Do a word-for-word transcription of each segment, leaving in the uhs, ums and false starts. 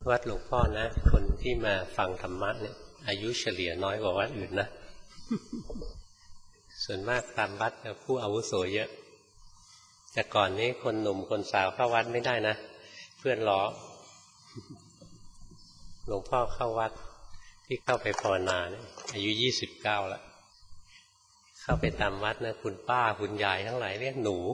วัดหลวงพ่อนะคนที่มาฟังธรรมะเนี่ยอายุเฉลี่ยน้อยกว่าวัดอื่นนะ ส่วนมากตามวัดผู้อาวุโสเยอะแต่ก่อนนี้คนหนุ่มคนสาวเข้าวัดไม่ได้นะเพื่อนล้อ หลวงพ่อเข้าวัดที่เข้าไปภาวนาเนี่ยอายุยี่สิบเก้าแล้วเข้าไปตามวัดนะคุณป้าคุณยายทั้งหลายเรียกหนู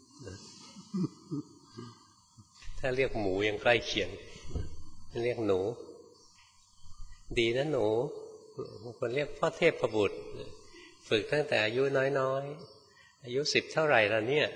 ถ้าเรียกหมูยังใกล้เคียงเรียกหนูดีนะหนูบางคนเรียกพ่อเทพประบุตรฝึกตั้งแต่อายุน้อยๆอายุสิบเท่าไหร่แล้วเนี่ย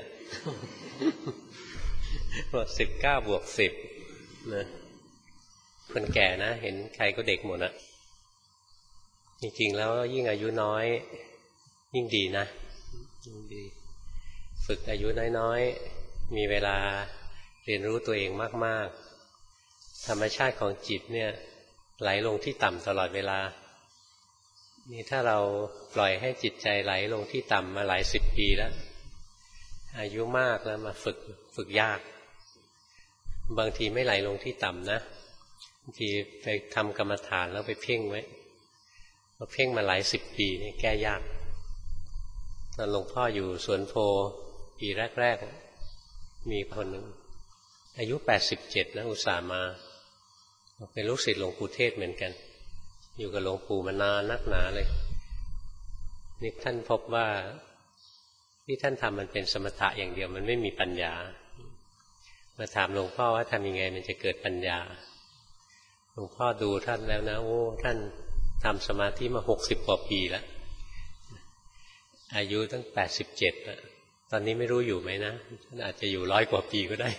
บอกสิบเก้าบวกสิบนะคนแก่นะเห็นใครก็เด็กหมดอะจริงๆแล้วยิ่งอายุน้อยยิ่งดีนะยิ่งดีฝึกอายุน้อยๆมีเวลาเรียนรู้ตัวเองมากๆธรรมชาติของจิตเนี่ยไหลลงที่ต่ำตลอดเวลานี่ถ้าเราปล่อยให้จิตใจไหลลงที่ต่ำมาหลายสิบปีแล้วอายุมากแล้วมาฝึกฝึกยากบางทีไม่ไหลลงที่ต่ำนะบางทีไปทำกรรมฐานแล้วไปเพ่งไว้พอเพ่งมาหลายสิบปีนี่แก้ยากตอนหลวงพ่ออยู่สวนโพปีแรกๆมีคนหนึ่งอายุแปดสิบเจ็ดนะอุตส่าห์มาเป็นลูกศิษย์หลวงปู่เทศเหมือนกันอยู่กับหลวงปู่มานานนักหนาเลยนี่ท่านพบว่าที่ท่านทำมันเป็นสมถะอย่างเดียวมันไม่มีปัญญามาถามหลวงพ่อว่าทำยังไงมันจะเกิดปัญญาหลวงพ่อดูท่านแล้วนะโอ้ท่านทำสมาธิมาหกสิบกว่าปีแล้วอายุตั้งแปดสิบเจ็ดแล้วตอนนี้ไม่รู้อยู่ไหมนะท่านอาจจะอยู่ร้อยกว่าปีก็ได้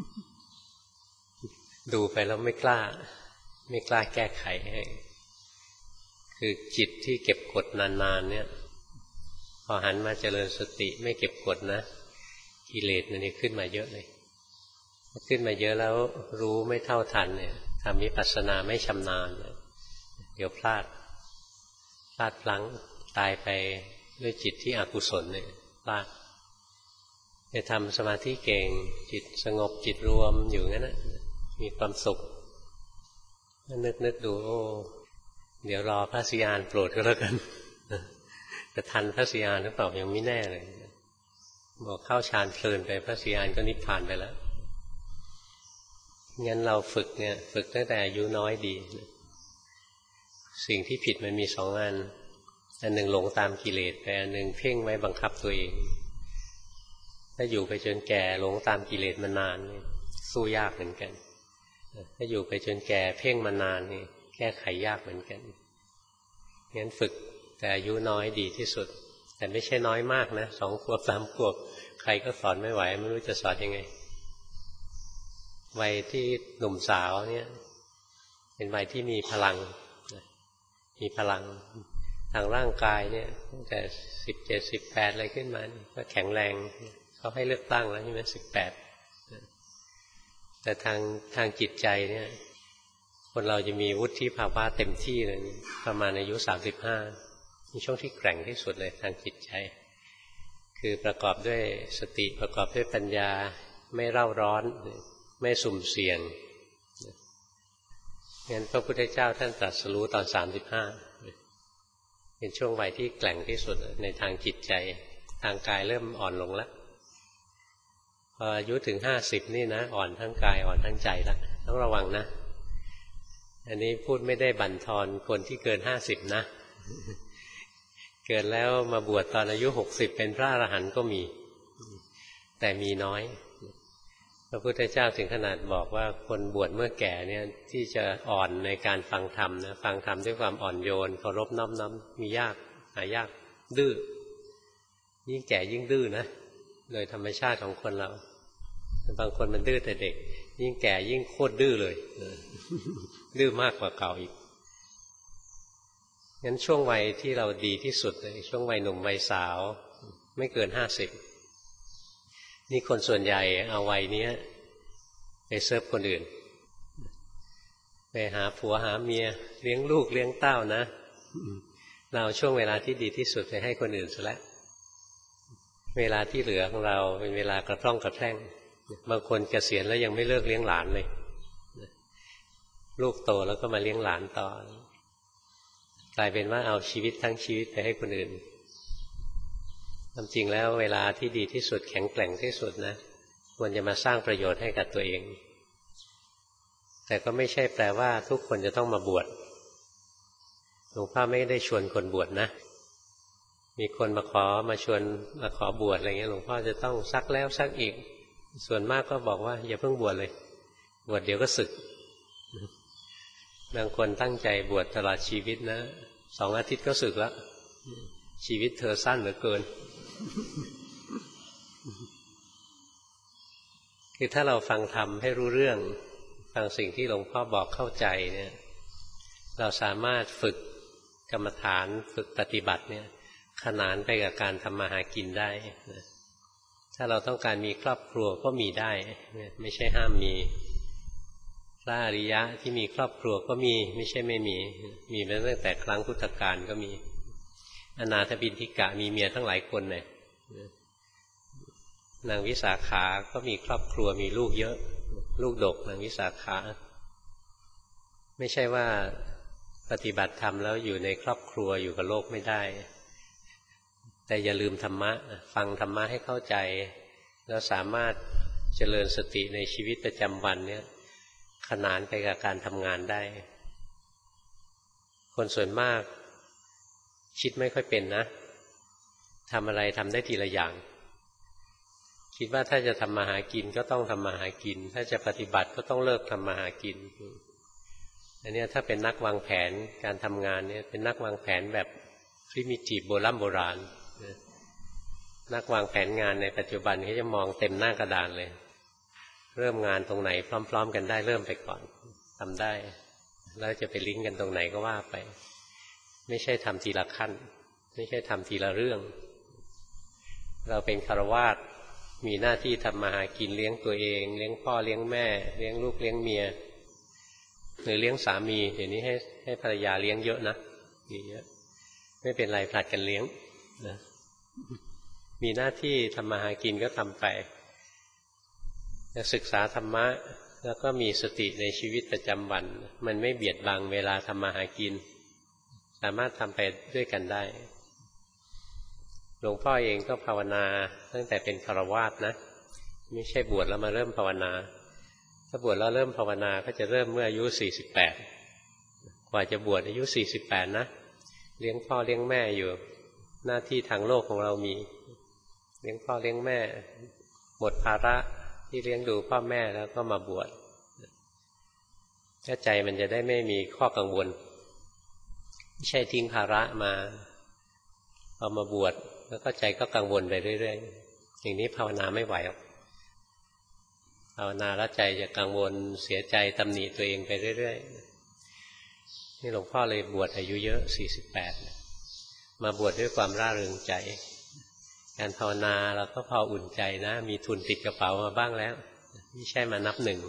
ดูไปแล้วไม่กล้าไม่กล้าแก้ไขให้คือจิตที่เก็บกดนานๆเนี่ยพอหันมาเจริญสติไม่เก็บกดนะกิเลสมันนี่ขึ้นมาเยอะเลยขึ้นมาเยอะแล้วรู้ไม่เท่าทันเนี่ยทำวิปัสสนาไม่ชำนาญเดี๋ยวพลาดพลาดพลั้งตายไปด้วยจิตที่อกุศลเนี่ยพลาดจะทำสมาธิเก่งจิตสงบจิตรวมอยู่งั้นนะมีความสุขนึกนึกดูโอ้เดี๋ยวรอพระสิยานโปรดก็แล้วกันจะทันพระสิยานหรือเปล่ายังไม่แน่เลยบอกเข้าฌานเพลินไปพระสิยานก็นิพพานไปแล้วงั้นเราฝึกเนี่ยฝึกตั้งแต่อายุน้อยดีสิ่งที่ผิดมันมีสองอันอันหนึ่งหลงตามกิเลสไปอันหนึ่งเพ่งไว้บังคับตัวเองถ้าอยู่ไปจนแก่หลงตามกิเลสมานานสู้ยากเหมือนกันถ้าอยู่ไปจนแก่เพ่งมานานนี่แก้ไขยากเหมือนกันงั้นฝึกแต่อายุน้อยดีที่สุดแต่ไม่ใช่น้อยมากนะสองขวบสามขวบใครก็สอนไม่ไหวไม่รู้จะสอนยังไงวัยที่หนุ่มสาวเนี่ยเป็นวัยที่มีพลังมีพลังทางร่างกายเนี่ยตั้งแต่สิบเจ็ดสิบแปดอะไรขึ้นมาก็แข็งแรงเขาให้เลือกตั้งแล้วใช่ไหมสิบแปดแต่ทางทางจิตใจเนี่ยคนเราจะมีวุฒิภาวะเต็มที่เลยประมาณอายุสามสิบห้ามีช่วงที่แกร่งที่สุดเลยทางจิตใจคือประกอบด้วยสติประกอบด้วยปัญญาไม่เร่าร้อนไม่สุ่มเสี่ยงงั้นพระพุทธเจ้าท่านตรัสรู้ตอนสามสิบห้าเป็นช่วงวัยที่แกร่งที่สุดในทางจิตใจทางกายเริ่มอ่อนลงแล้วพออายุถึงห้าสิบนี่นะอ่อนทั้งกายอ่อนทั้งใจแล้วต้องระวังนะอันนี้พูดไม่ได้บั่นทอนคนที่เกินห้าสิบนะเกิดแล้วมาบวชตอนอายุหกสิบเป็นพระอรหันต์ก็มีแต่มีน้อยพระพุทธเจ้าถึงขนาดบอกว่าคนบวชเมื่อแก่เนี่ยที่จะอ่อนในการฟังธรรมนะฟังธรรมด้วยความอ่อนโยนเคารพน้อมน้อมมียากหายากดื้อยิ่งแก่ยิ่งดื้อนะโดยธรรมชาติของคนเราบางคนมันดื้อแต่เด็กยิ่งแก่ยิ่งโคตรดื้อเลยดื้อมากกว่าเก่าอีกงั้นช่วงวัยที่เราดีที่สุดเลยช่วงวัยหนุ่มวัยสาวไม่เกินห้าสิบนี่คนส่วนใหญ่เอาวัยนี้ไปเซิร์ฟคนอื่นไปหาผัวหาเมียเลี้ยงลูกเลี้ยงเต้านะเราช่วงเวลาที่ดีที่สุดไปให้คนอื่นซะแล้วเวลาที่เหลือของเราเป็นเวลากระพร่องกระแพร่งบางคนเกษียณแล้วยังไม่เลิกเลี้ยงหลานเลยลูกโตแล้วก็มาเลี้ยงหลานต่อกลายเป็นว่าเอาชีวิตทั้งชีวิตไปให้คนอื่นความจริงแล้วเวลาที่ดีที่สุดแข็งแกร่งที่สุดนะควรจะมาสร้างประโยชน์ให้กับตัวเองแต่ก็ไม่ใช่แปลว่าทุกคนจะต้องมาบวชหลวงพ่อไม่ได้ชวนคนบวชนะมีคนมาขอมาชวนมาขอบวชอะไรเงี้ยหลวงพ่อจะต้องซักแล้วซักอีกส่วนมากก็บอกว่าอย่าเพิ่งบวชเลยบวชเดี๋ยวก็สึกบางคนตั้งใจบวชตลอดชีวิตนะสองอาทิตย์ก็สึกแล้วชีวิตเธอสั้นเหลือเกินคือถ้าเราฟังธรรมให้รู้เรื่องฟังสิ่งที่หลวงพ่อบอกเข้าใจเนี่ยเราสามารถฝึกกรรมฐานฝึกปฏิบัติเนี่ยขนานไปกับการทำมาหากินได้ถ้าเราต้องการมีครอบครัวก็มีได้ไม่ใช่ห้ามมีพระอริยะที่มีครอบครัวก็มีไม่ใช่ไม่มีมีมาตั้งแต่ครั้งพุทธกาลก็มีอนาถบิณฑิกะมีเมียทั้งหลายคนเลยนางวิสาขาก็มีครอบครัวมีลูกเยอะลูกดกนางวิสาขาไม่ใช่ว่าปฏิบัติธรรมแล้วอยู่ในครอบครัวอยู่กับโลกไม่ได้แต่อย่าลืมธรรมะฟังธรรมะให้เข้าใจแล้วสามารถเจริญสติในชีวิตประจำวันเนี่ยขนานไปกับการทำงานได้คนส่วนมากคิดไม่ค่อยเป็นนะทำอะไรทำได้ทีละอย่างคิดว่าถ้าจะทำมาหากินก็ต้องทำมาหากินถ้าจะปฏิบัติก็ต้องเลิกทำมาหากินอันนี้ถ้าเป็นนักวางแผนการทำงานเนี่ยเป็นนักวางแผนแบบพริมิทีฟโบราณโบราณนักวางแผนงานในปัจจุบันเขาจะมองเต็มหน้ากระดานเลยเริ่มงานตรงไหนพร้อมๆกันได้เริ่มไปก่อนทำได้แล้วจะไปลิงก์กันตรงไหนก็ว่าไปไม่ใช่ทำทีละขั้นไม่ใช่ทำทีละเรื่องเราเป็นฆราวาสมีหน้าที่ทำมาหากินเลี้ยงตัวเองเลี้ยงพ่อเลี้ยงแม่เลี้ยงลูกเลี้ยงเมียหรือเลี้ยงสามีเดี๋ยวนี้ให้ให้ภรรยาเลี้ยงเยอะนะมีเยอะไม่เป็นไรผลัดกันเลี้ยงนะมีหน้าที่ทำมาหากินก็ทำไปศึกษาธรรมะแล้วก็มีสติในชีวิตประจำวันมันไม่เบียดบังเวลาทำมาหากินสามารถทำไปด้วยกันได้หลวงพ่อเองก็ภาวนาตั้งแต่เป็นฆราวาสนะไม่ใช่บวชแล้วมาเริ่มภาวนาถ้าบวชแล้วเริ่มภาวนาก็จะเริ่มเมื่ออายุสี่สิบแปดกว่าจะบวชอายุสี่สิบแปดนะเลี้ยงพ่อเลี้ยงแม่อยู่หน้าที่ทางโลกของเรามีเลี้ยงพ่อเลี้ยงแม่หมดภาระที่เลี้ยงดูพ่อแม่แล้วก็มาบวชใจมันจะได้ไม่มีข้อกังวลไม่ใช่ทิ้งภาระมาพอมาบวชแล้วก็ใจก็กังวลไปเรื่อยๆอย่างนี้ภาวนาไม่ไหวหรอกภาวนาแล้วใจจะกังวลเสียใจตำหนิตัวเองไปเรื่อยๆนี่หลวงพ่อเลยบวชอายุเยอะสี่สิบแปดมาบวชด้วยความร่าเริงใจการภาวนาเราก็พออุ่นใจนะมีทุนติดกระเป๋ามาบ้างแล้วไม่ใช่มานับหนึ่ง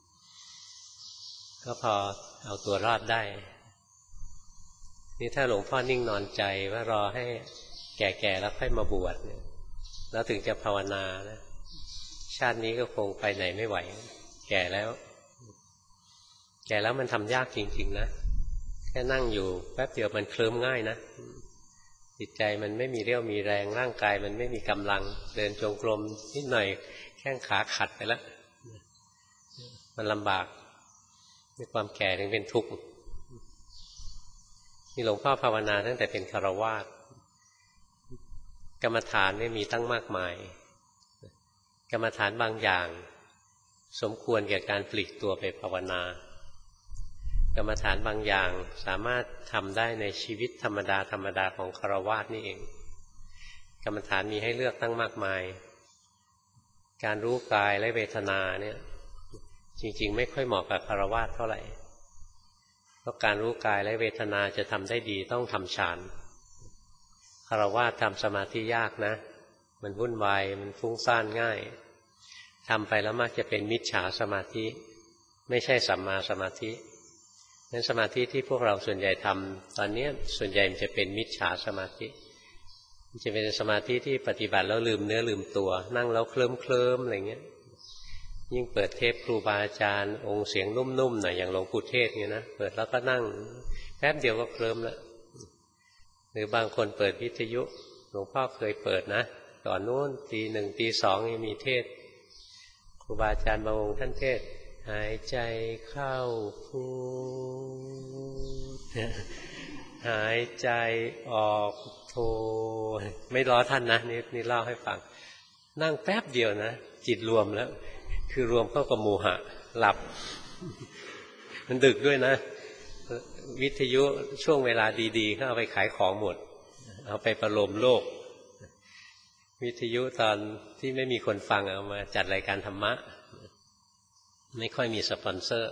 ก็พอเอาตัวรอดได้นี่ถ้าหลวงพ่อนิ่งนอนใจว่ารอให้แก่ๆแล้วค่อยมาบวชเนี่ยแล้วถึงจะภาวนานะชาตินี้ก็คงไปไหนไม่ไหวแก่แล้วแก่แล้วมันทำยากจริงๆนะแค่นั่งอยู่แป๊บเดียวมันเคลิ้มง่ายนะจิตใจมันไม่มีเรี่ยวมีแรงร่างกายมันไม่มีกำลังเดินจงกรมนิดหน่อยแข้งขาขัดไปแล้วมันลำบากในความแก่ถึงเป็นทุกข์นี่หลวงพ่อภาวนาตั้งแต่เป็นฆราวาสกรรมฐานเนี่ยมีตั้งมากมายกรรมฐานบางอย่างสมควรแก่การปลีกตัวไปภาวนากรรมฐานบางอย่างสามารถทำได้ในชีวิตธรรมดาธรรมดาของฆราวาสนี่เองกรรมฐานมีให้เลือกตั้งมากมายการรู้กายและเวทนาเนี่ยจริงๆไม่ค่อยเหมาะกับฆราวาสเท่าไหร่เพราะการรู้กายและเวทนาจะทำได้ดีต้องทำฌานฆราวาสทำสมาธิยากนะมันวุ่นวายมันฟุ้งซ่านง่ายทำไปแล้วมักจะเป็นมิจฉาสมาธิไม่ใช่สัมมาสมาธินั้นสมาธิที่พวกเราส่วนใหญ่ทำตอนนี้ส่วนใหญ่มันจะเป็นมิจฉาสมาธิมันจะเป็นสมาธิที่ปฏิบัติแล้วลืมเนื้อลืมตัวนั่งแล้วเคลิ้มเคลิ้มอะไรเงี้ยยิ่งเปิดเทปครูบาอาจารย์องค์เสียงนุ่มๆหน่อยอย่างหลวงปู่เทศเงี้ยนะเปิดแล้วก็นั่งแป๊บเดียวก็เคลิ้มแล้วหรือบางคนเปิดวิทยุหลวงพ่อเคยเปิดนะตอนนู้นตีหนึ่งตีสองยังมีเทศครูบาอาจารย์บางองค์ท่านเทศหายใจเข้าพุทหายใจออกโทไม่ล้อท่านนะนี่นี่เล่าให้ฟังนั่งแป๊บเดียวนะจิตรวมแล้วคือรวมเข้ากับโมหะหลับมันดึกด้วยนะวิทยุช่วงเวลาดีๆเขาเอาไปขายของหมดเอาไปประโลมโลกวิทยุตอนที่ไม่มีคนฟังเอามาจัดรายการธรรมะไม่ค่อยมีสปอนเซอร์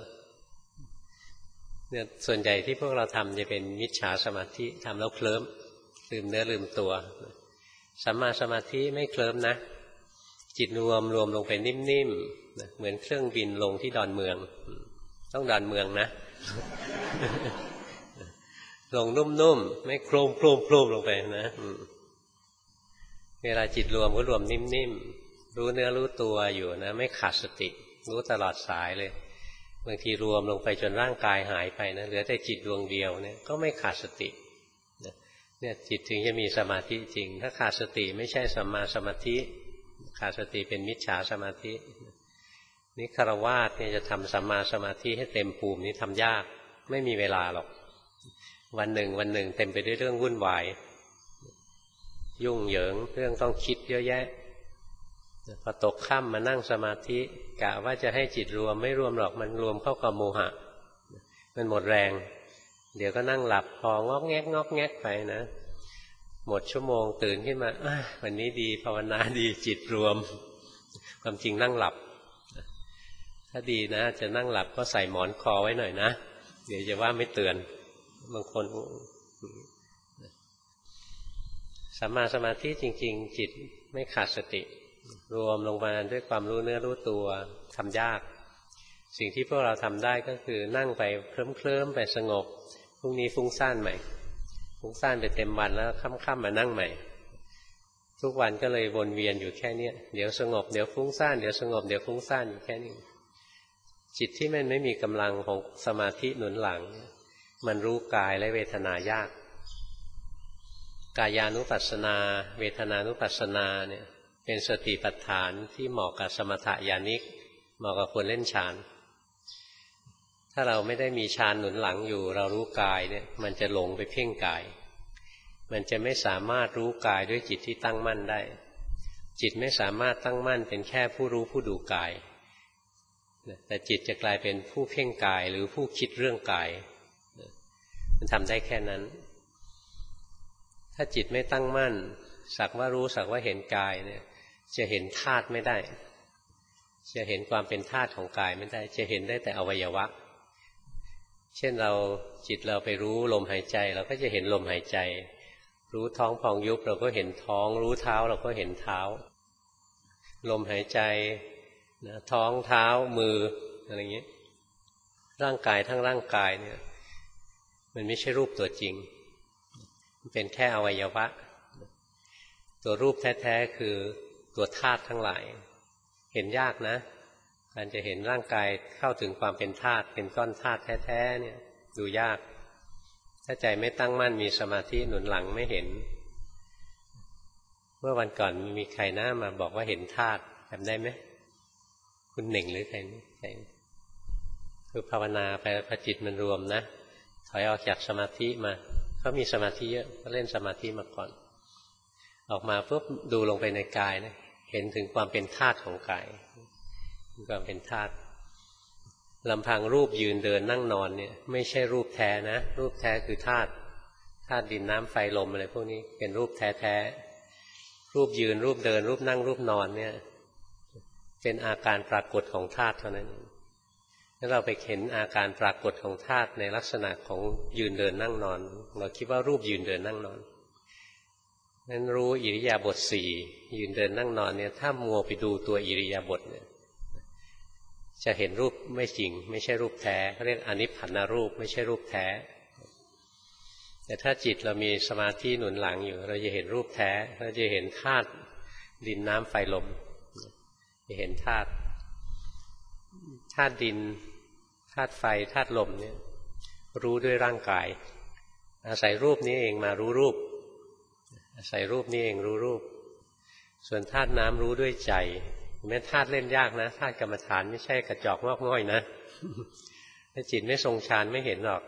เนี่ยส่วนใหญ่ที่พวกเราทำจะเป็นมิจฉาสมาธิทำแล้วเคลิ้มลืมเนื้อลืมตัวสัมมาสมาธิไม่เคลิ้มนะจิตรวมรวมลงไปนิ่มๆเหมือนเครื่องบินลงที่ดอนเมืองต้องดอนเมืองนะลงนุ่มๆไม่โครมโครมโครมลงไปนะเวลาจิตรวมก็รวมนิ่มๆรู้เนื้อรู้ตัวอยู่นะไม่ขาดสติรู้ตลอดสายเลยบางทีรวมลงไปจนร่างกายหายไปนะเหลือแต่จิตดวงเดียวเนี่ยก็ไม่ขาดสติเนี่ยจิตถึงจะมีสมาธิจริงถ้าขาดสติไม่ใช่สัมมาสมาธิขาดสติเป็นมิจฉาสมาธินี่ฆราวาสเนี่ยจะทำสัมมาสมาธิให้เต็มภูมินี่ทำยากไม่มีเวลาหรอกวันหนึ่งวันหนึ่งเต็มไปด้วยเรื่องวุ่นวายยุ่งเหยิงเรื่องต้องคิดเยอะแยะพอตกค่ำมานั่งสมาธิกะว่าจะให้จิตรวมไม่รวมหรอกมันรวมเข้ากับโมหะมันหมดแรงเดี๋ยวก็นั่งหลับพองอกแงกงอกแงกไปนะหมดชั่วโมงตื่นขึ้นมาวันนี้ดีภาวนาดีจิตรวมความจริงนั่งหลับถ้าดีนะจะนั่งหลับก็ใส่หมอนคอไว้หน่อยนะเดี๋ยวจะว่าไม่เตือนบางคนสัมมาสมาธิจริงๆจิตไม่ขาดสติรวมลงมาด้วยความรู้เนื้อรู้ตัวทำยากสิ่งที่พวกเราทำได้ก็คือนั่งไปเคลิ้มๆไปสงบพรุ่งนี้ฟุ้งซ่านใหม่ฟุ้งซ่านไปเต็มวันแล้วค่ำๆมานั่งใหม่ทุกวันก็เลยวนเวียนอยู่แค่นี้เดี๋ยวสงบเดี๋ยวฟุ้งซ่านเดี๋ยวสงบเดี๋ยวฟุ้งซ่านอยู่แค่นี้จิตที่มันไม่มีกำลังของสมาธิหนุนหลังมันรู้กายและเวทนายากกายานุปัสสนาเวทนานุปัสสนาเนี่ยเป็นสติปัฏฐานที่เหมาะกับสมถะญาณิกเหมาะกับคนเล่นฌานถ้าเราไม่ได้มีฌานหนุนหลังอยู่เรารู้กายเนี่ยมันจะหลงไปเพ่งกายมันจะไม่สามารถรู้กายด้วยจิตที่ตั้งมั่นได้จิตไม่สามารถตั้งมั่นเป็นแค่ผู้รู้ผู้ดูกายแต่จิตจะกลายเป็นผู้เพ่งกายหรือผู้คิดเรื่องกายมันทำได้แค่นั้นถ้าจิตไม่ตั้งมั่นสักว่ารู้สักว่าเห็นกายเนี่ยจะเห็นธาตุไม่ได้จะเห็นความเป็นธาตุของกายไม่ได้จะเห็นได้แต่อวัยวะเช่นเราจิตเราไปรู้ลมหายใจเราก็จะเห็นลมหายใจรู้ท้องพองยุบเราก็เห็นท้องรู้เท้าเราก็เห็นเท้าลมหายใจนะท้องเท้ามืออะไรอย่างนี้ร่างกายทั้งร่างกายเนี่ยมันไม่ใช่รูปตัวจริงมันเป็นแค่อวัยวะตัวรูปแท้ๆคือตัวธาตุทั้งหลายเห็นยากนะการจะเห็นร่างกายเข้าถึงความเป็นธาตุเป็นก้อนธาตุแท้ๆเนี่ยดูยากถ้าใจไม่ตั้งมั่นมีสมาธิหนุนหลังไม่เห็นเมื่อวันก่อนมีใครหน้ามาบอกว่าเห็นธาตุจำได้ไหมคุณหนึ่งหรือใครใครคือภาวนาไปพอจิตมันรวมนะถอยออกจากสมาธิมาเขามีสมาธิเยอะเขาเล่นสมาธิมาก่อนออกมาปุ๊บดูลงไปในกายนะเห็นถึงความเป็นธาตุของกายความเป็นธาตุลำพังรูปยืนเดินนั่งนอนเนี่ยไม่ใช่รูปแท้นะรูปแท้คือธาตุธาตุดินน้ำไฟลมอะไรพวกนี้เป็นรูปแท้ๆรูปยืนรูปเดินรูปนั่งรูปนอนเนี่ยเป็นอาการปรากฏของธาตุเท่านั้นถ้าเราไปเห็นอาการปรากฏของธาตุในลักษณะของยืนเดินนั่งนอนเราคิดว่ารูปยืนเดินนั่งนอนนั้นรู้อิริยาบถสี่ยืนเดินนั่งนอนเนี่ยถ้ามัวไปดูตัวอิริยาบถเนี่ยจะเห็นรูปไม่จริงไม่ใช่รูปแท้เขาเรียกอนิพพานรูปไม่ใช่รูปแท้แต่ถ้าจิตเรามีสมาธิหนุนหลังอยู่เราจะเห็นรูปแท้เราจะเห็นธาตุดินน้ำไฟลมจะเห็นธาตุธาตุดินธาตุไฟธาตุลมเนี่ยรู้ด้วยร่างกายอาศัยรูปนี้เองมารู้รูปอาศัยรูปนี้เองรู้รูปส่วนธาตุน้ำรู้ด้วยใจแม้ธาตุเล่นยากนะธาตุกรรมฐานไม่ใช่กระจอกงอกง่อยนะถ้าจิตไม่ทรงฌานไม่เห็นหรอก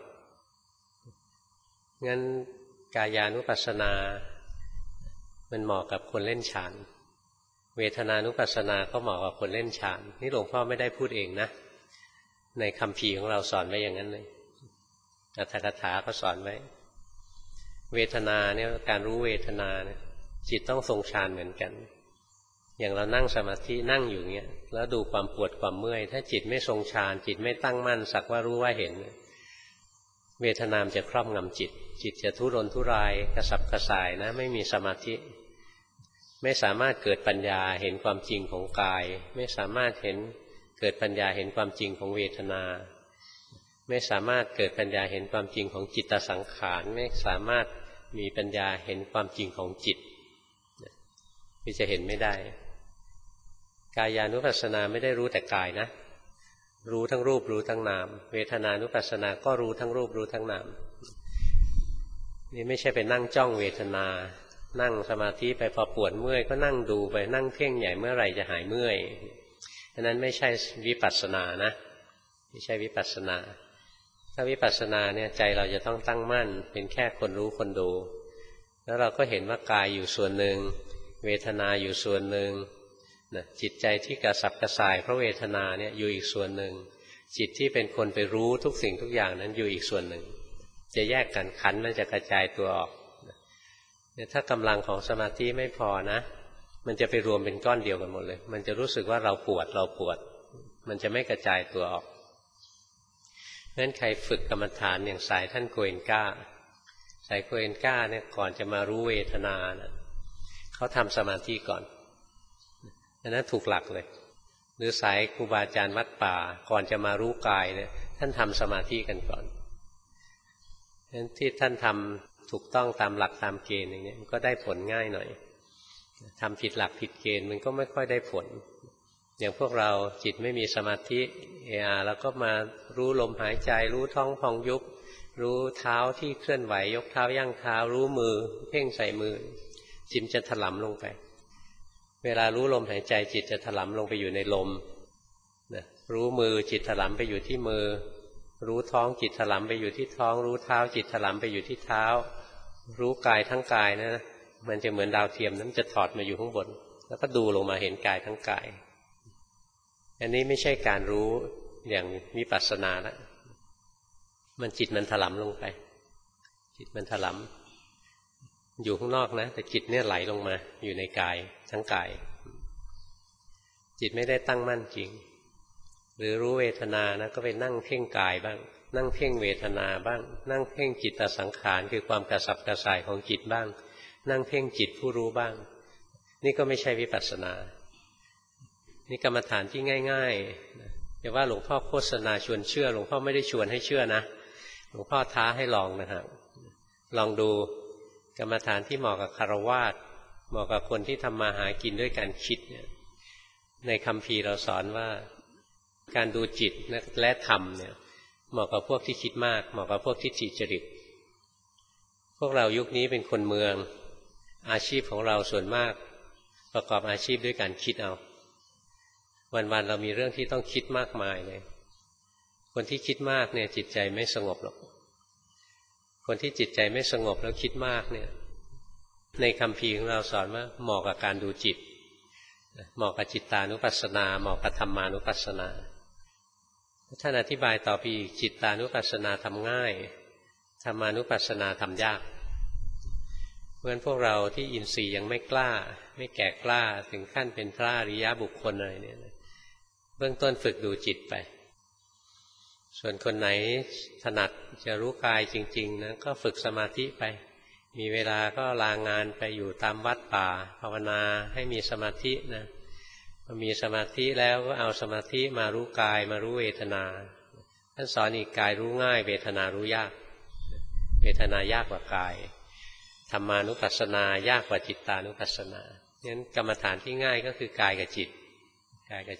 งั้นกายานุปัสสนามันเหมาะกับคนเล่นฌานเวทนานุปัสสนาก็เหมาะกับคนเล่นฌานนี่หลวงพ่อไม่ได้พูดเองนะในคัมภีร์ของเราสอนไว้อย่างนั้นเลยอรรถกถาก็สอนไว้เวทนาเนี่ยการรู้เวทนาเนี่ยจิตต้องทรงฌานเหมือนกันอย่างเรานั่งสมาธินั่งอยู่เงี้ยแล้วดูความปวดความเมื่อยถ้าจิตไม่ทรงฌานจิตไม่ตั้งมั่นสักว่ารู้ว่าเห็นเวทนามจะครอบงำจิตจิตจะทุรนทุรายกระสับกระส่ายนะไม่มีสมาธิไม่สามารถเกิดปัญญาเห็นความจริงของกายไม่สามารถเห็นเกิดปัญญาเห็นความจริงของเวทนาไม่สามารถเกิดปัญญาเห็นความจริงของจิตตสังขารไม่สามารถมีปัญญาเห็นความจริงของจิตที่จะเห็นไม่ได้กายานุปัสสนาไม่ได้รู้แต่กายนะรู้ทั้งรูปรู้ทั้งนามเวทนานุปัสสนาก็รู้ทั้งรูปรู้ทั้งนามนี่ไม่ใช่ไปนั่งจ้องเวทนานั่งสมาธิไปพอปวดเมื่อยก็นั่งดูไปนั่งเพ่งใหญ่เมื่อไหร่จะหายเมื่อยอันนั้นไม่ใช่วิปัสสนานะไม่ใช่วิปัสสนาถ้าวิปัสสนาเนี่ยใจเราจะต้องตั้งมั่นเป็นแค่คนรู้คนดูแล้วเราก็เห็นว่ากายอยู่ส่วนหนึ่งเวทนาอยู่ส่วนหนึ่งนะจิตใจที่กระสับกระส่ายเพราะเวทนาเนี่ยอยู่อีกส่วนหนึ่งจิตที่เป็นคนไปรู้ทุกสิ่งทุกอย่างนั้นอยู่อีกส่วนหนึ่งจะแยกกันขันธ์มันจะกระจายตัวออกเนี่ยถ้ากำลังของสมาธิไม่พอนะมันจะไปรวมเป็นก้อนเดียวกันหมดเลยมันจะรู้สึกว่าเราปวดเราปวดมันจะไม่กระจายตัวออกงั้นใครฝึกกรรมฐานอย่างสายท่านโกเอนก้าสายโกเอนก้าเนี่ยก่อนจะมารู้เวทนานะเขาทำสมาธิก่อนอันนั้นถูกหลักเลยหรือสายครูบาอาจารย์วัดป่าก่อนจะมารู้กายเนี่ยท่านทำสมาธิกันก่อนงั้นที่ท่านทำถูกต้องตามหลักตามเกณฑ์อย่างนี้มันก็ได้ผลง่ายหน่อยทำผิดหลักผิดเกณฑ์มันก็ไม่ค่อยได้ผลอย่างพวกเราจิตไม่มีสมาธิเออแล้วก็มารู้ลมหายใจรู้ท้องพองยุบรู้เท้าที่เคลื่อนไหวยกเท้าย่างเท้ารู้มือเพ่งใส่มือจิตจะถลำลงไปเวลารู้ลมหายใจจิตจะถลำลงไปอยู่ในลมนะรู้มือจิตถลำไปอยู่ที่มือรู้ท้องจิตถลำไปอยู่ที่ท้องรู้เท้าจิตถลำไปอยู่ที่เท้ารู้กายทั้งกายนะมันจะเหมือนดาวเทียมนั้นจะถอดมาอยู่ข้างบนแล้วก็ดูลงมาเห็นกายทั้งกายอันนี้ไม่ใช่การรู้อย่างวิปัสสนาแล้วมันจิตมันถลำลงไปจิตมันถลำอยู่ข้างนอกนะแต่จิตเนี่ยไหลลงมาอยู่ในกายทั้งกายจิตไม่ได้ตั้งมั่นจริงหรือรู้เวทนานะก็ไปนั่งเพ่งกายบ้างนั่งเพ่งเวทนาบ้างนั่งเพ่งจิตตสังขารคือความกระสับกระส่ายของจิตบ้างนั่งเพ่งจิตผู้รู้บ้างนี่ก็ไม่ใช่วิปัสสนานี่กรรมฐานที่ง่ายๆแต่ว่าหลวงพ่อโฆษณาชวนเชื่อหลวงพ่อไม่ได้ชวนให้เชื่อนะหลวงพ่อท้าให้ลองนะครับลองดูกรรมฐานที่เหมาะกับคฤหัสถ์เหมาะกับคนที่ทำมาหากินด้วยการคิดเนี่ยในคัมภีร์เราสอนว่าการดูจิตและธรรมเนี่ยเหมาะกับพวกที่คิดมากเหมาะกับพวกที่จิตจริตพวกเรายุคนี้เป็นคนเมืองอาชีพของเราส่วนมากประกอบอาชีพด้วยการคิดเอาวันๆเรามีเรื่องที่ต้องคิดมากมายเลยคนที่คิดมากเนี่ยจิตใจไม่สงบหรอกคนที่จิตใจไม่สงบแล้วคิดมากเนี่ยในคัมภีร์ของเราสอนว่าเหมาะกับการดูจิตเหมาะกับจิตตานุปัสสนาเหมาะกับธรรมานุปัสสนาท่านอธิบายต่อไปอีกจิตตานุปัสสนาทำง่ายธรรมานุปัสสนาทำยากเพราะฉะนั้นพวกเราที่อินทรีย์ยังไม่กล้าไม่แก่กล้าถึงขั้นเป็นพระอริยบุคคลอะไรเนี่ยเบื้องต้นฝึกดูจิตไปส่วนคนไหนถนัดจะรู้กายจริงๆนะก็ฝึกสมาธิไปมีเวลาก็ลางานไปอยู่ตามวัดป่าภาวนาให้มีสมาธินะพอมีสมาธิแล้วก็เอาสมาธิมารู้กายมารู้เวทนาท่านสอนอีกกายรู้ง่ายเวทนารู้ยากเวทนายากกว่ากายธรรมานุปัสสนายากกว่าจิตตานุปัสสนางั้นกรรมฐานที่ง่ายก็คือกายกับจิตกายกับจิต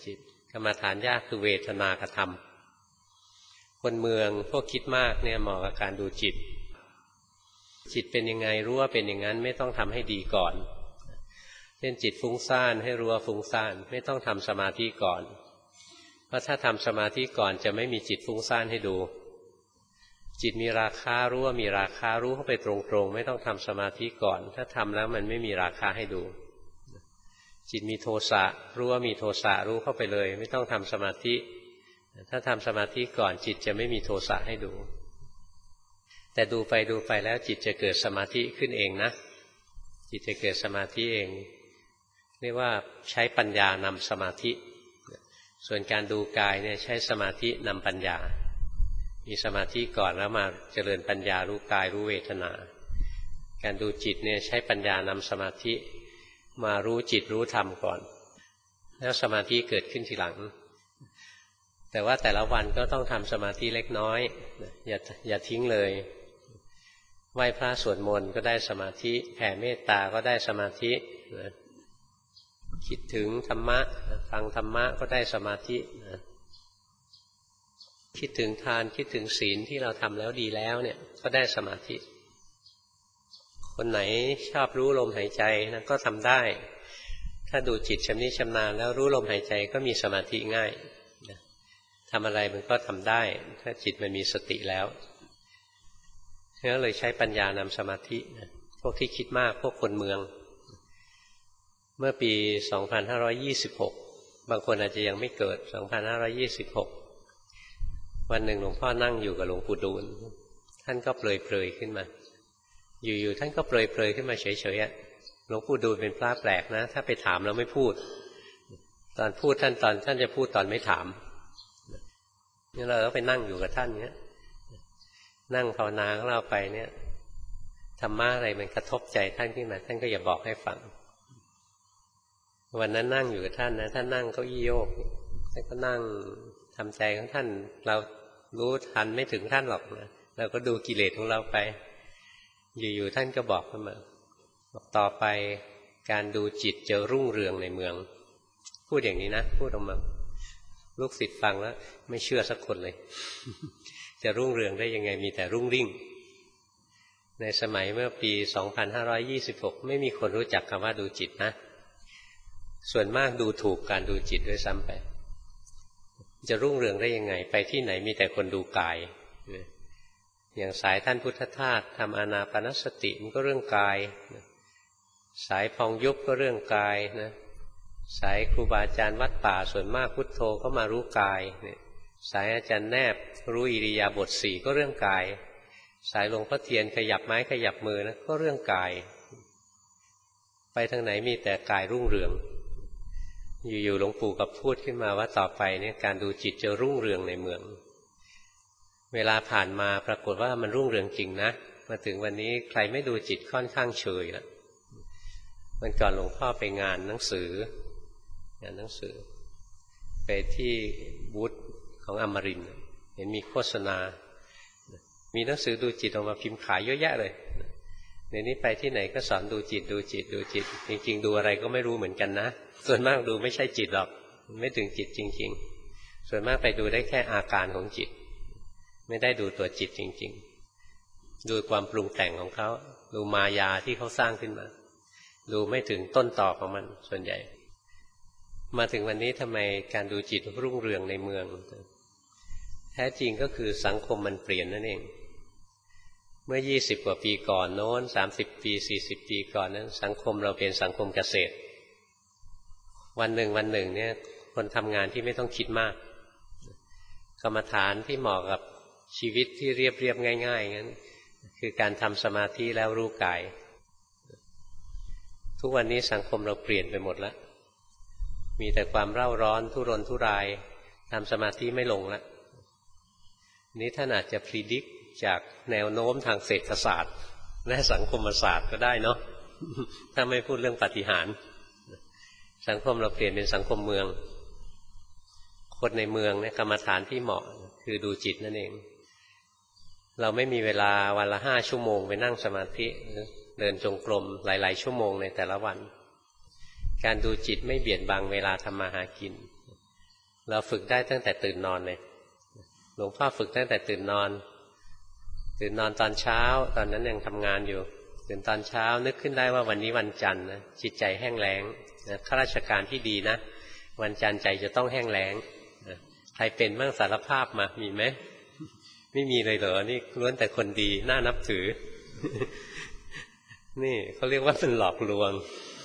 กรรมฐานยากคือเวทนากระทำคนเมืองพวกคิดมากเนี่ยเหมาะกับการดูจิตจิตเป็นยังไงรู้ว่าเป็นอย่างนั้นไม่ต้องทำให้ดีก่อนเช่นจิตฟุ้งซ่านให้รู้ว่าฟุ้งซ่านไม่ต้องทำสมาธิก่อนเพราะถ้าทำสมาธิก่อนจะไม่มีจิตฟุ้งซ่านให้ดูจิตมีราคะรู้ว่ามีราคะรู้เข้าไปตรงๆไม่ต้องทำสมาธิก่อนถ้าทำแล้วมันไม่มีราคะให้ดูจิตมีโทสะรู้ว่ามีโทสะรู้เข้าไปเลยไม่ต้องทำสมาธิถ้าทำสมาธิก่อนจิตจะไม่มีโทสะให้ดูแต่ดูไปดูไปแล้วจิตจะเกิดสมาธิขึ้นเองนะจิตจะเกิดสมาธิเองเรียกว่าใช้ปัญญานำสมาธิส่วนการดูกายเนี่ยใช้สมาธินำปัญญามีสมาธิก่อนแล้วมาเจริญปัญญารู้กายรู้เวทนาการดูจิตเนี่ยใช้ปัญญานำสมาธิมารู้จิตรู้ธรรมก่อนแล้วสมาธิเกิดขึ้นทีหลังแต่ว่าแต่ละวันก็ต้องทำสมาธิเล็กน้อยอย่าอย่าทิ้งเลยไหว้พระสวดมนต์ก็ได้สมาธิแผ่เมตตาก็ได้สมาธิคิดถึงธรรมะฟังธรรมะก็ได้สมาธิคิดถึงทานคิดถึงศีลที่เราทำแล้วดีแล้วเนี่ยก็ได้สมาธิคนไหนชอบรู้ลมหายใจนะก็ทำได้ถ้าดูจิตชำนิชำนาญแล้วรู้ลมหายใจก็มีสมาธิง่ายทำอะไรมันก็ทำได้ถ้าจิตมันมีสติแล้วก็เลยใช้ปัญญานำสมาธิพวกที่คิดมากพวกคนเมืองเมื่อปีสองพันห้าร้อยยี่สิบหกบางคนอาจจะยังไม่เกิดสองพันห้าร้อยยี่สิบหกวันหนึ่งหลวงพ่อนั่งอยู่กับหลวงปู่ดูลท่านก็เปลยๆขึ้นมาอยู่ๆท่านก็เปลยๆขึ้นมาเฉยๆหลวงปู่ดูลเป็นพระแปลกนะถ้าไปถามแล้วไม่พูดตอนพูดท่านตอนท่านจะพูดตอนไม่ถามนี่เราก็ไปนั่งอยู่กับท่านเนี้ยนั่งภาวนาของเราไปเนี่ยธรรมะอะไรมันกระทบใจท่านขึ้นมาท่านก็อย่าบอกให้ฟังวันนั้นนั่งอยู่กับท่านนะท่านนั่งเก้าอี้โยกท่านก็นั่งทำใจของท่านเรารู้ทันไม่ถึงท่านหรอกนะเราก็ดูกิเลสของเราไปอยู่ๆท่านก็บอกขึ้นมาบอกต่อไปการดูจิตจะรุ่งเรืองในเมืองพูดอย่างนี้นะพูดออกมาลูกศิษย์ฟังแล้วไม่เชื่อสักคนเลยจะรุ่งเรืองได้ยังไงมีแต่รุ่งริ่งในสมัยเมื่อปีสองพันห้าร้อยยี่สิบหกไม่มีคนรู้จักคำว่าดูจิตนะส่วนมากดูถูกการดูจิตด้วยซ้ำไปจะรุ่งเรืองได้ยังไงไปที่ไหนมีแต่คนดูกายอย่างสายท่านพุทธทาสทำอานาปานสติมันก็เรื่องกายสายพองยุบก็เรื่องกายนะสายครูบาอาจารย์วัดป่าส่วนมากพุทโธก็มารู้กายเนี่ยสายอาจารย์แนบรู้อิริยาบถสี่ก็เรื่องกายสายหลวงพ่อเทียนขยับไม้ขยับมือนะก็เรื่องกายไปทางไหนมีแต่กายรุ่งเรืองอยู่ๆหลวงปู่ก็พูดขึ้นมาว่าต่อไปเนี่ยการดูจิตจะรุ่งเรืองในเมืองเวลาผ่านมาปรากฏว่ามันรุ่งเรืองจริงนะมาถึงวันนี้ใครไม่ดูจิตค่อนข้างเฉยแล้ววันก่อนหลวงพ่อไปงานหนังสืองานหนังสือไปที่บูธของอมรินทร์เห็นมีโฆษณามีหนังสือดูจิตออกมาพิมพ์ขายเยอะแยะเลยเดี๋ยวนี้ไปที่ไหนก็สอนดูจิตดูจิตดูจิตจริงๆดูอะไรก็ไม่รู้เหมือนกันนะส่วนมากดูไม่ใช่จิตหรอกไม่ถึงจิตจริงๆส่วนมากไปดูได้แค่อาการของจิตไม่ได้ดูตัวจิตจริงๆดูความปรุงแต่งของเขาดูมายาที่เขาสร้างขึ้นมาดูไม่ถึงต้นตอของมันส่วนใหญ่มาถึงวันนี้ทำไมการดูจิตรุ่งเรืองในเมืองแท้จริงก็คือสังคมมันเปลี่ยนนั่นเองเมื่อยี่สิบกว่าปีก่อนโน้นสามสิบปีสี่สิบปีก่อนนั้นสังคมเราเป็นสังคมเกษตรวันหนึ่งวันหนึ่งเนี่ยคนทำงานที่ไม่ต้องคิดมากกรรมฐานที่เหมาะกับชีวิตที่เรียบเรียบง่ายๆงั้นคือการทำสมาธิแล้วรู้กายทุกวันนี้สังคมเราเปลี่ยนไปหมดแล้วมีแต่ความเร่าร้อนทุรนทุรายทำสมาธิไม่ลงแล้วนี้ท่านอาจจะพรีดิกจากแนวโน้มทางเศรษฐศาสตร์และสังคมศาสตร์ก็ได้เนาะถ้าไม่พูดเรื่องปาฏิหาริย์สังคมเราเปลี่ยนเป็นสังคมเมืองคนในเมืองเนี่ยกรรมฐานที่เหมาะคือดูจิตนั่นเองเราไม่มีเวลาวันละห้าชั่วโมงไปนั่งสมาธิเดินจงกรมหลายๆชั่วโมงในแต่ละวันการดูจิตไม่เบียดบังเวลาทำมาหากินเราฝึกได้ตั้งแต่ตื่นนอนเลยหลวงพ่อฝึกตั้งแต่ตื่นนอนตื่นนอนตอนเช้าตอนนั้นยังทำงานอยู่ตื่นตอนเช้านึกขึ้นได้ว่าวันนี้วันจันทร์นะจิตใจแห้งแล้งนะข้าราชการที่ดีนะวันจันทร์ใจจะต้องแห้งแล้งนะใครเป็นบ้างสารภาพมามีไหมไม่มีเลยเหรอนี่ล้วนแต่คนดีน่านับถือ นี่เขาเรียกว่าเป็นหลอกลวง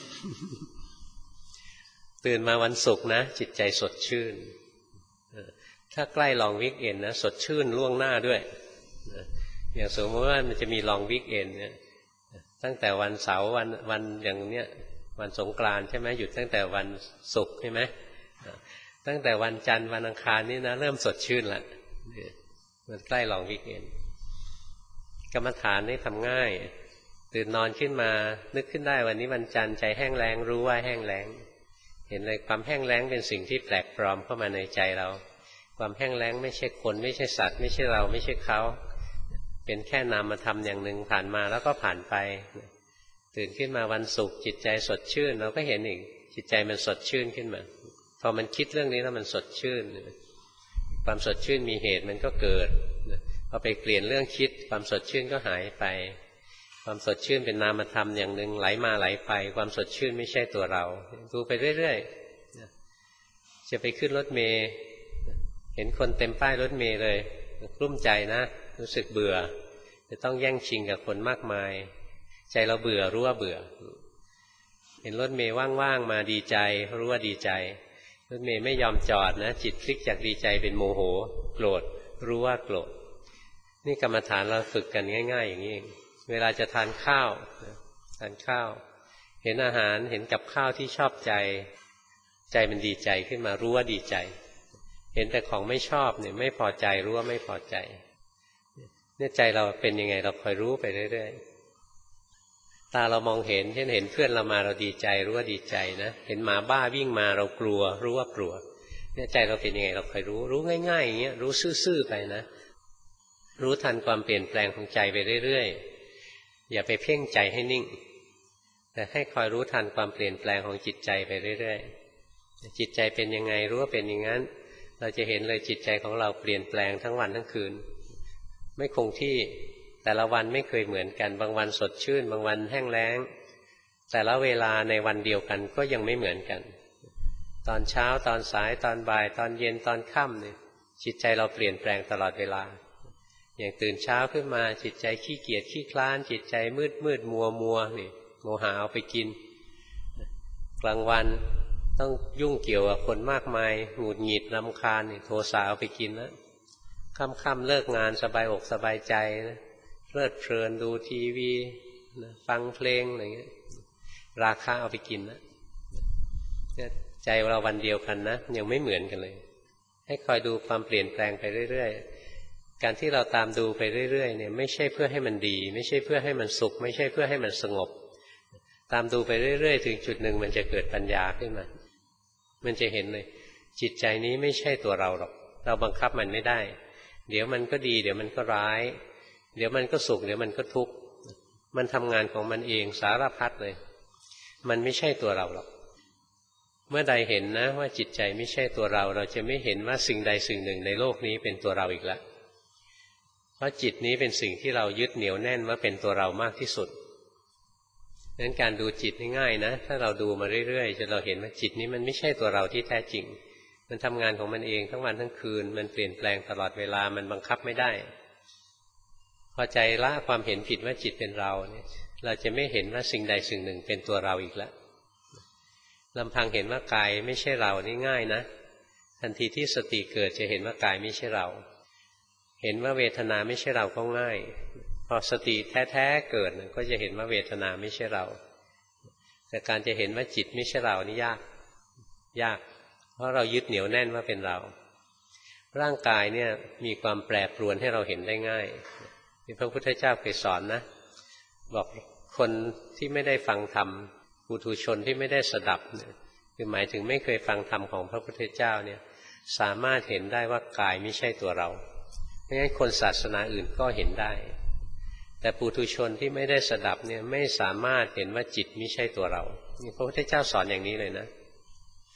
ตื่นมาวันศุกร์นะจิตใจสดชื่นถ้าใกล้ลองวิกเอนนะสดชื่นล่วงหน้าด้วยอย่างสมมติว่ามันจะมีลองวิกเอนเนี่ยตั้งแต่วันเสาร์วันวันอย่างเนี้ยวันสงกรานต์ใช่ไหมหยุดตั้งแต่วันศุกร์ใช่ไหมตั้งแต่วันจันทร์วันอังคารนี่นะเริ่มสดชื่นละมันใกล้ลองวิกเอนกรรมฐานนี่ทำง่ายตื่นนอนขึ้นมานึกขึ้นได้วันนี้วันจันทร์ใจแห้งแล้งรู้ว่าแห้งแล้งเห็นเลยความแห้งแล้งเป็นสิ่งที่แปลกปลอมเข้ามาในใจเราความแห้งแล้งไม่ใช่คนไม่ใช่สัตว์ไม่ใช่เราไม่ใช่เขาเป็นแค่นามธรรมอย่างหนึ่งผ่านมาแล้วก็ผ่านไปตื่นขึ้นมาวันศุกร์จิตใจสดชื่นเราก็เห็นอีกจิตใจมันสดชื่นขึ้นมาพอมันคิดเรื่องนี้แล้วมันสดชื่นความสดชื่นมีเหตุมันก็เกิดพอไปเปลี่ยนเรื่องคิดความสดชื่นก็หายไปความสดชื่นเป็นนามธรรมอย่างหนึ่งไหลมาไหลไปความสดชื่นไม่ใช่ตัวเราดูไปเรื่อยๆจะไปขึ้นรถเมล์เห็นคนเต็มป้ายรถเมล์เลยกลุ้มใจนะรู้สึกเบื่อจะต้องแย่งชิงกับคนมากมายใจเราเบื่อรู้ว่าเบื่อเห็นรถเมล์ว่างๆมาดีใจรู้ว่าดีใจรถเมล์ไม่ยอมจอดนะจิตพลิกจากดีใจเป็นโมโหโกรธรู้ว่าโกรธนี่กรรมฐานเราฝึกกันง่ายๆอย่างนี้เองเวลาจะทานข้าวทานข้าวเห็นอาหารเห็นกับข้าวที่ชอบใจใจมันดีใจขึ้นมารู้ว่าดีใจเห็นแต่ของไม่ชอบเนี่ยไม่พอใจรู้ว่าไม่พอใจเนี่ยใจเราเป็นยังไงเราคอยรู้ไปเรื่อยๆตาเรามองเห็นเช่นเห็นเพื่อนเรามาเราดีใจรู้ว่าดีใจนะเห็นหมาบ้าวิ่งมาเรากลัวรู้ว่ากลัวเนี่ยใจเราเป็นยังไงเราคอยรู้รู้ง่ายๆอย่างเงี้ยรู้ซื่อๆไปนะรู้ทันความเปลี่ยนแปลงของใจไปเรื่อยๆอย่าไปเพ่งใจให้นิ่งแต่ให้คอยรู้ทันความเปลี่ยนแปลงของจิตใจไปเรื่อยๆจิตใจเป็นยังไงรู้ว่าเป็นอย่างนั้นเราจะเห็นเลยจิตใจของเราเปลี่ยนแปลงทั้งวันทั้งคืนไม่คงที่แต่ละวันไม่เคยเหมือนกันบางวันสดชื่นบางวันแห้งแล้งแต่ละเวลาในวันเดียวกันก็ยังไม่เหมือนกันตอนเช้าตอนสายตอนบ่ายตอนเย็นตอนค่ำเนี่ยจิตใจเราเปลี่ยนแปลงตลอดเวลาอย่างตื่นเช้าขึ้นมาจิตใจขี้เกียจขี้คลานจิตใจมืดมืดมัวมัวนี่โมหะเอาไปกินกลางวันต้องยุ่งเกี่ยวกับคนมากมายหงุดหงิดรำคาญนี่โทสะเอาไปกินแล้วค่ำๆเลิกงานสบายอกสบายใจนะเพลิดเพลินดูทีวีนะฟังเพลงอะไรเงี้ยราคะเอาไปกินนะใจเราวันเดียวกันนะยังไม่เหมือนกันเลยให้คอยดูความเปลี่ยนแปลงไปเรื่อยๆการที่เราตามดูไปเรื่อยๆเนี่ยไม่ใช่เพื่อให้มันดีไม่ใช่เพื่อให้มันสุขไม่ใช่เพื่อให้มันสงบตามดูไปเรื่อยๆถึงจุดหนึ่งมันจะเกิดปัญญาขึ้นมามันจะเห็นเลยจิตใจนี้ไม่ใช่ตัวเราหรอกเราบังคับมันไม่ได้เดี๋ยวมันก็ดีเดี๋ยวมันก็ร้ายเดี๋ยวมันก็สุขเดี๋ยวมันก็ทุกข์มันทำงานของมันเองสารพัดเลยมันไม่ใช่ตัวเราหรอกเมื่อใดเห็นนะว่าจิตใจไม่ใช่ตัวเราเราจะไม่เห็นว่าสิ่งใดสิ่งหนึ่งในโลกนี้เป็นตัวเราอีกแล้วเพราะจิตนี้เป็นสิ่งที่เรายึดเหนียวแน่นว่าเป็นตัวเรามากที่สุดดังนั้นการดูจิตง่ายๆนะถ้าเราดูมาเรื่อยๆจนเราเห็นว่าจิตนี้มันไม่ใช่ตัวเราที่แท้จริงมันทำงานของมันเองทั้งวันทั้งคืนมันเปลี่ยนแปลงตลอดเวลามันบังคับไม่ได้พอใจละความเห็นผิดว่าจิตเป็นเราเนี่ยเราจะไม่เห็นว่าสิ่งใดสิ่งหนึ่งเป็นตัวเราอีกแล้วลำพังเห็นว่ากายไม่ใช่เรานี่ง่ายนะทันทีที่สติเกิดจะเห็นว่ากายไม่ใช่เราเห็นว่าเวทนาไม่ใช่เราก็ง่ายพอสติแท้ๆเกิดก็จะเห็นว่าเวทนาไม่ใช่เราแต่การจะเห็นว่าจิตไม่ใช่เรานี่ยากยากเพราะเรายึดเหนียวแน่นว่าเป็นเราร่างกายเนี่ยมีความแปรปรวนให้เราเห็นได้ง่ายที่พระพุทธเจ้าเคยสอนนะบอกคนที่ไม่ได้ฟังธรรมปุถุชนที่ไม่ได้สดับเนี่ยคือหมายถึงไม่เคยฟังธรรมของพระพุทธเจ้าเนี่ยสามารถเห็นได้ว่ากายไม่ใช่ตัวเราเพราะงั้นคนศาสนาอื่นก็เห็นได้แต่ปุถุชนที่ไม่ได้สดับเนี่ยไม่สามารถเห็นว่าจิตไม่ใช่ตัวเรานี่พระพุทธเจ้าสอนอย่างนี้เลยนะ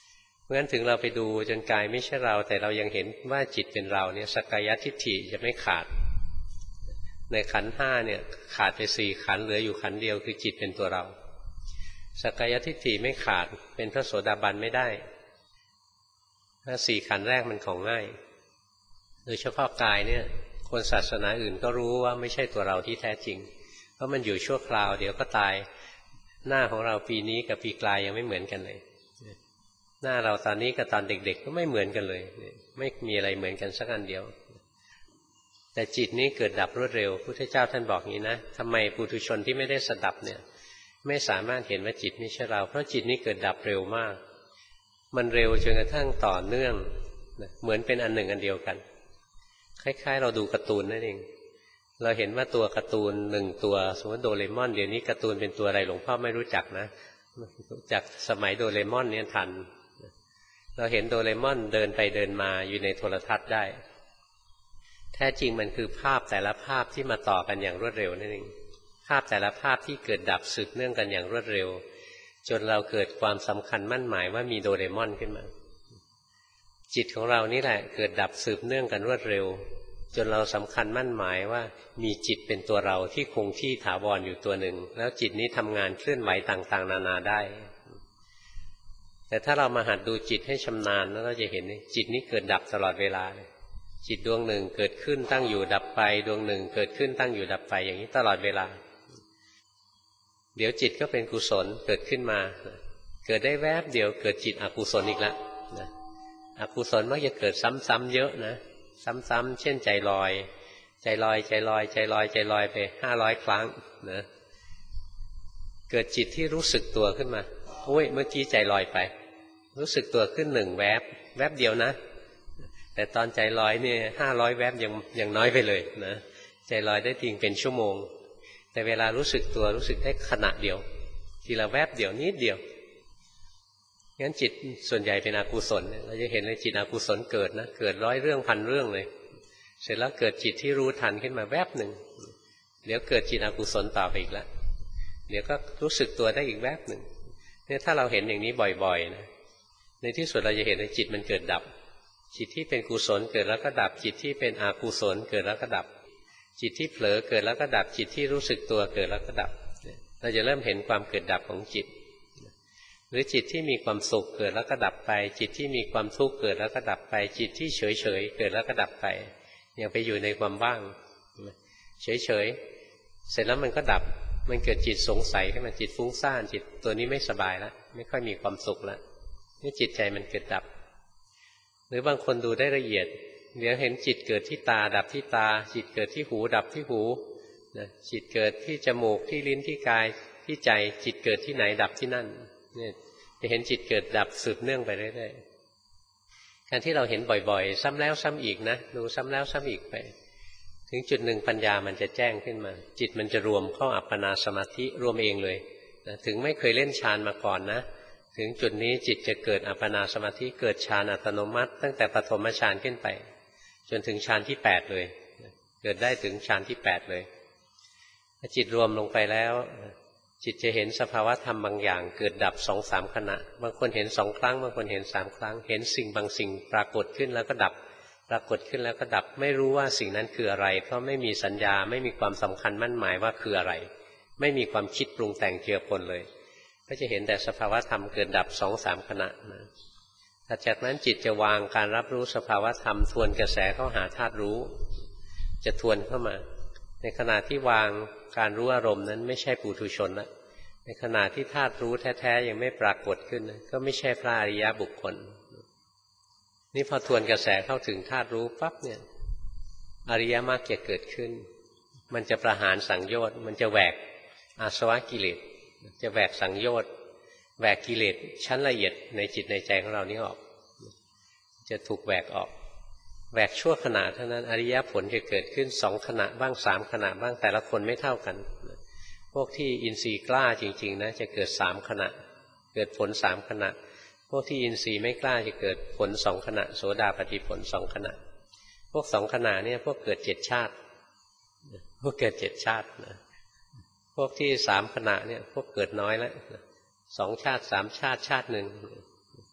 ราะฉะนั้นถึงเราไปดูจนกายไม่ใช่เราแต่เรายังเห็นว่าจิตเป็นเราเนี่ยสักกายทิฏฐิจะไม่ขาดในขันธ์ห้าเนี่ยขาดไปสี่ขันธ์เหลืออยู่ขันธ์เดียวคือจิตเป็นตัวเราสักกายทิฏฐิไม่ขาดเป็นพระโสดาบันไม่ได้ถ้าสี่ขันธ์แรกมันของง่ายโดยเฉพาะกายเนี่ยคนศาสนาอื่นก็รู้ว่าไม่ใช่ตัวเราที่แท้จริงเพราะมันอยู่ชั่วคราวเดี๋ยวก็ตายหน้าของเราปีนี้กับปีกลายยังไม่เหมือนกันเลยหน้าเราตอนนี้กับตอนเด็กๆก็ไม่เหมือนกันเลยไม่มีอะไรเหมือนกันสักอันเดียวแต่จิตนี้เกิดดับรวดเร็วพุทธเจ้าท่านบอกงี้นะทำไมปุถุชนที่ไม่ได้สดับเนี่ยไม่สามารถเห็นว่าจิตไม่ใช่เราเพราะจิตนี้เกิดดับเร็วมากมันเร็วจนกระทั่งต่อเนื่องเหมือนเป็นอันหนึ่งอันเดียวกันคล้ายๆเราดูการ์ตูนนั่นเองเราเห็นว่าตัวการ์ตูนหนึ่งตัวสมมติโดเรมอนเดี๋ยวนี้การ์ตูนเป็นตัวอะไรหลวงพ่อไม่รู้จักนะจากสมัยโดเรมอนเนี่ยทันเราเห็นโดเรมอนเดินไปเดินมาอยู่ในโทรทัศน์ได้แท้จริงมันคือภาพแต่ละภาพที่มาต่อกันอย่างรวดเร็วนั่นเองภาพแต่ละภาพที่เกิดดับสืบเนื่องกันอย่างรวดเร็วจนเราเกิดความสำคัญมั่นหมายว่ามีโดเรมอนขึ้นมาจิตของเรานี่แหละเกิดดับสืบเนื่องกันรวดเร็วจนเราสำคัญมั่นหมายว่ามีจิตเป็นตัวเราที่คงที่ถาวรอยู่ตัวหนึ่งแล้วจิตนี้ทำงานเคลื่อนไหวต่างๆนานาได้แต่ถ้าเรามาหัดดูจิตให้ชำนาญแล้วเราจะเห็นจิตนี้เกิดดับตลอดเวลาจิตดวงหนึ่งเกิดขึ้นตั้งอยู่ดับไปดวงหนึ่งเกิดขึ้นตั้งอยู่ดับไปอย่างนี้ตลอดเวลาเดี๋ยวจิตก็เป็นกุศลเกิดขึ้นมาเกิดได้แวบเดียวเกิดจิตอกุศลอีกแล้วนะอกุศลมักจะเกิดซ้ำๆเยอะนะซ้ำๆเช่นใจลอยใจลอยใจลอยใจลอยใจลอยไปห้าร้อยครั้งนะเกิดจิตที่รู้สึกตัวขึ้นมาโอ้ยเมื่อกี้ใจลอยไปรู้สึกตัวขึ้นหนึ่งแวบแวบเดียวนะแต่ตอนใจลอยเนี่ยห้าร้อยแวบยังยังน้อยไปเลยนะใจลอยได้จริงเป็นชั่วโมงแต่เวลารู้สึกตัวรู้สึกได้ขณะเดียวทีละแวบเดียวนิดเดียวงั้นจิตส่วนใหญ่เป็นอกุศลเราจะเห็นเลยจิตอกุศลเกิดนะเกิดร้อยเรื่องพันเรื่องเลยเสร็จแล้วเกิดจิตที่รู้ทันขึ้นมาแวบหนึ่งเดี๋ยวเกิดจิตอกุศลต่อไปอีกแล้วเดี๋ยวก็รู้สึกตัวได้อีกแวบหนึ่งเนี่ยถ้าเราเห็นอย่างนี้บ่อยๆนะในที่สุดเราจะเห็นว่าจิตมันเกิดดับจิตที่เป็นกุศลเกิดแล้วก็ดับจิตที่เป็นอกุศลเกิดแล้วก็ดับจิตที่เผลอเกิดแล้วก็ดับจิตที่รู้สึกตัวเกิดแล้วก็ดับเราจะเริ่มเห็นความเกิดดับของจิตหรือจิตที่มีความสุขเกิดแล้วก็ดับไปจิตที่มีความทุกข์เกิดแล้วก็ดับไปจิตที่เฉยเฉยเกิดแล้วก็ดับไปอย่างไปอยู่ในความว่างเฉยเฉยเสร็จแล้วมันก็ดับมันเกิดจิตสงสัยขึ้นมาจิตฟุ้งซ่านจิตตัวนี้ไม่สบายแล้วไม่ค่อยมีความสุขแล้วนี่จิตใจมันเกิดดับหรือบางคนดูได้ละเอียดเดี๋ยวเห็นจิตเกิดที่ตาดับที่ตาจิตเกิดที่หูดับที่หูนะจิตเกิดที่จมูกที่ลิ้นที่กายที่ใจจิตเกิดที่ไหนดับที่นั่นเนี่ยจะเห็นจิตเกิดดับสืบเนื่องไปเรื่อยๆการที่เราเห็นบ่อยๆซ้ำแล้วซ้ำอีกนะดูซ้ำแล้วซ้ำอีกไปถึงจุดหนึ่งปัญญามันจะแจ้งขึ้นมาจิตมันจะรวมเข้าอัปปนาสมาธิรวมเองเลยนะถึงไม่เคยเล่นฌานมาก่อนนะถึงจุดนี้จิตจะเกิดอัปปนาสมาธิเกิดฌานอัตโนมัติตั้งแต่ปฐมฌานขึ้นไปจนถึงฌานที่แปดเลยเกิดได้ถึงฌานที่แปดเลยจิตรวมลงไปแล้วจิตจะเห็นสภาวะธรรมบางอย่างเกิดดับสองสามขณะบางคนเห็นสองครั้งบางคนเห็นสามครั้งเห็นสิ่งบางสิ่งปรากฏขึ้นแล้วก็ดับปรากฏขึ้นแล้วก็ดับไม่รู้ว่าสิ่งนั้นคืออะไรเพราะไม่มีสัญญาไม่มีความสำคัญมั่นหมายว่าคืออะไรไม่มีความคิดปรุงแต่งเจือปนเลยก็จะเห็นแต่สภาวะธรรมเกิดดับสองสามขณะนะถัดจากนั้นจิตจะวางการรับรู้สภาวะธรรมทวนกระแสเข้าหาธาตุรู้จะทวนเข้ามาในขณะที่วางการรู้อารมณ์นั้นไม่ใช่ปุถุชนละในขณะที่ธาตุรู้แท้ๆยังไม่ปรากฏขึ้นก็ไม่ใช่พระอริยบุคคลนี่พอทวนกระแสเข้าถึงธาตุรู้ปั๊บเนี่ยอริยมรรคจะเกิดขึ้นมันจะประหารสังโยชน์มันจะแหวกอาสวะกิเลสจะแหวกสังโยชน์แหวกกิเลสชั้นละเอียดในจิตในใจของเรานี้ออกจะถูกแหวกออกแหวกชั่วขณะเท่านั้นอริยผลจะเกิดขึ้นสองขณะบ้างสามขณะบ้างแต่ละคนไม่เท่ากันพวกที่อินทรีย์กล้าจริงๆนะจะเกิดสามขณะเกิดผลสามขณะพวกที่อินทรีย์ไม่กล้าจะเกิดผลสองขณะโสดาปัตติผลสองขณะพวกสองขณะเนี่ยพวกเกิดเจ็ดชาติพวกเกิดเจ็ดชาตินะพวกที่สามขณะเนี่ยพวกเกิดน้อยแล้วสองชาติสามชาติชาติหนึ่ง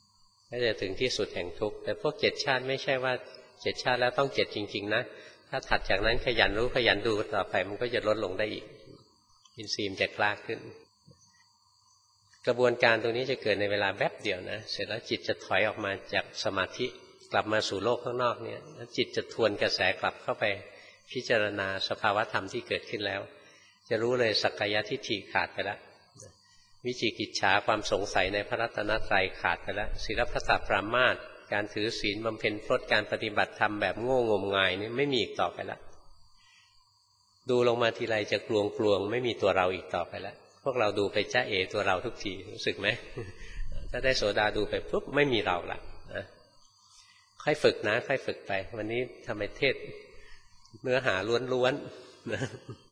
ก็จะถึงที่สุดแห่งทุกข์แต่พวกเจ็ดชาติไม่ใช่ว่าเจ็ดชาติแล้วต้องเจ็ดจริงๆนะถ้าถัดจากนั้นขยันรู้ขยันดูต่อไปมันก็จะลดลงได้อีกอินทรีย์จะกล้าขึ้นกระบวนการตรงนี้จะเกิดในเวลาแป๊บเดียวนะเสร็จแล้วจิตจะถอยออกมาจากสมาธิกลับมาสู่โลกข้างนอกเนี่ยแล้วจิตจะทวนกระแสกลับเข้าไปพิจารณาสภาวธรรมที่เกิดขึ้นแล้วจะรู้เลยสักกายทิฏฐิขาดไปแล้ววิจิกิจฉาความสงสัยในพระรัตนตรัยขาดไปแล้วศีลพัตตปรามาสการถือศีลบำเพ็ญพรตการปฏิบัติธรรมแบบโง่งมงายนี่ไม่มีอีกต่อไปแล้วดูลงมาทีไรจะกลวงกลวงไม่มีตัวเราอีกต่อไปแล้วพวกเราดูไปจ้าเอตัวเราทุกทีรู้สึกไหม ถ้าได้โสดาดูไปปุ๊บไม่มีเราละนะค่อยฝึกนะค่อยฝึกไปวันนี้ทำไมเทศเนื้อหาล้วนๆนะ